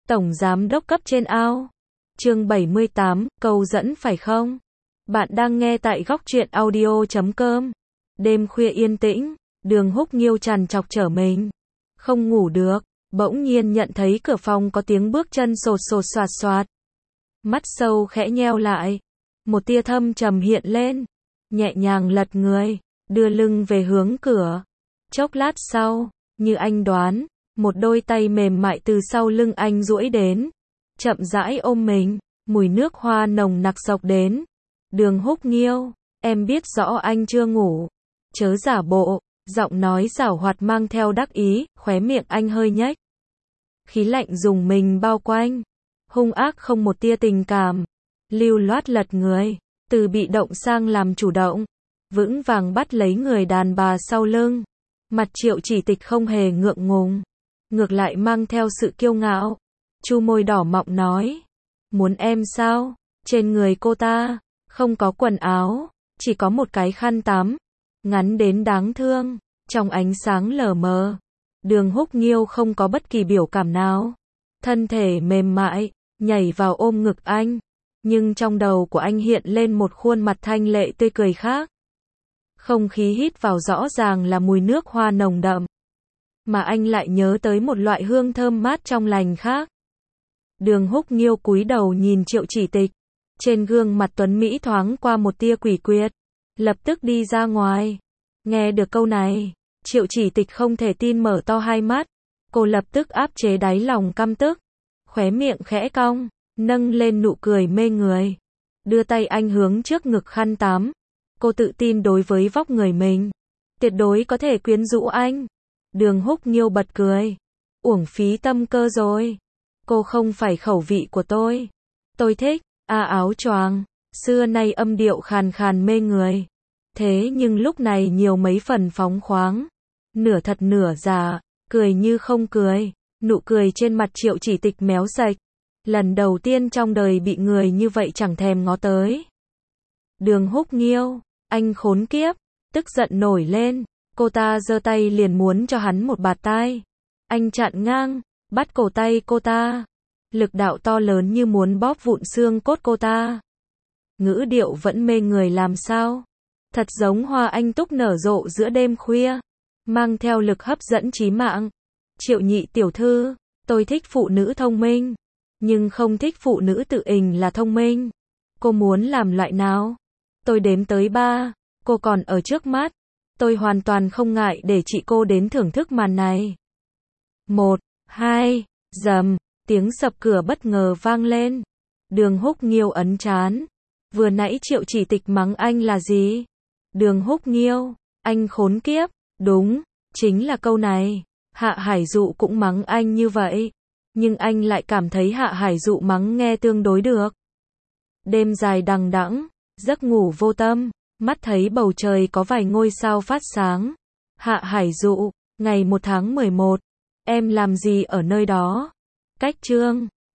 Tổng giám đốc cấp trên ao. Chương 78, câu dẫn phải không? Bạn đang nghe tại góc truyện audio.com. Đêm khuya yên tĩnh, Đường Húc Nghiêu trằn trọc trở mình. Không ngủ được, bỗng nhiên nhận thấy cửa phòng có tiếng bước chân sột sột soạt soạt. Mắt sâu khẽ nheo lại. Một tia thâm trầm hiện lên. Nhẹ nhàng lật người, đưa lưng về hướng cửa. Chốc lát sau, như anh đoán, một đôi tay mềm mại từ sau lưng anh duỗi đến. Chậm rãi ôm mình, mùi nước hoa nồng nặc xộc đến. Đường Húc Nghiêu, em biết rõ anh chưa ngủ. Chớ giả bộ, giọng nói giảo hoạt mang theo đắc ý, khóe miệng anh hơi nhếch. Khí lạnh dùng mình bao quanh, hung ác không một tia tình cảm. Lưu loát lật người, từ bị động sang làm chủ động, vững vàng bắt lấy người đàn bà sau lưng. Mặt Triệu Chỉ Tịch không hề ngượng ngùng, ngược lại mang theo sự kiêu ngạo. Chu môi đỏ mọng nói, muốn em sao? Trên người cô ta, không có quần áo, chỉ có một cái khăn tắm, ngắn đến đáng thương, trong ánh sáng lờ mờ. Đường Húc Nghiêu không có bất kỳ biểu cảm nào. Thân thể mềm mại, nhảy vào ôm ngực anh. Nhưng trong đầu của anh hiện lên một khuôn mặt thanh lệ tươi cười khác. Không khí hít vào rõ ràng là mùi nước hoa nồng đậm. Mà anh lại nhớ tới một loại hương thơm mát trong lành khác. Đường Húc Nghiêu cúi đầu nhìn Triệu Chỉ Tịch. Trên gương mặt tuấn Mỹ thoáng qua một tia quỷ quyệt. Lập tức đi ra ngoài. Nghe được câu này, Triệu Chỉ Tịch không thể tin mở to hai mắt. Cô lập tức áp chế đáy lòng căm tức. Khóe miệng khẽ cong, nâng lên nụ cười mê người. Đưa tay anh hướng trước ngực khăn tắm. Cô tự tin đối với vóc người mình. Tuyệt đối có thể quyến rũ anh. Đường Húc Nghiêu bật cười. Uổng phí tâm cơ rồi. Cô không phải khẩu vị của tôi. Tôi thích, áo choàng. Xưa nay âm điệu khàn khàn mê người. Thế nhưng lúc này nhiều mấy phần phóng khoáng. Nửa thật nửa giả, cười như không cười. Nụ cười trên mặt Triệu Chỉ Tịch méo sạch. Lần đầu tiên trong đời bị người như vậy chẳng thèm ngó tới. Đường Húc Nghiêu, anh khốn kiếp, tức giận nổi lên. Cô ta giơ tay liền muốn cho hắn một bạt tai. Anh chặn ngang, bắt cổ tay cô ta. Lực đạo to lớn như muốn bóp vụn xương cốt cô ta. Ngữ điệu vẫn mê người làm sao. Thật giống hoa anh túc nở rộ giữa đêm khuya. Mang theo lực hấp dẫn chí mạng. Triệu nhị tiểu thư, tôi thích phụ nữ thông minh. Nhưng không thích phụ nữ tự ình là thông minh. Cô muốn làm loại nào? Tôi đếm tới 3. Cô còn ở trước mắt. Tôi hoàn toàn không ngại để chị cô đến thưởng thức màn này. 1, 2, rầm. Tiếng sập cửa bất ngờ vang lên. Đường Húc Nghiêu ấn trán. Vừa nãy Triệu Chỉ Tịch mắng anh là gì? Đường Húc Nghiêu, anh khốn kiếp. Đúng, chính là câu này. Hạ Hải Dụ cũng mắng anh như vậy. Nhưng anh lại cảm thấy Hạ Hải Dụ mắng nghe tương đối được. Đêm dài đằng đẵng, giấc ngủ vô tâm, mắt thấy bầu trời có vài ngôi sao phát sáng. Hạ Hải Dụ, ngày 1 tháng 11, em làm gì ở nơi đó? Cách chương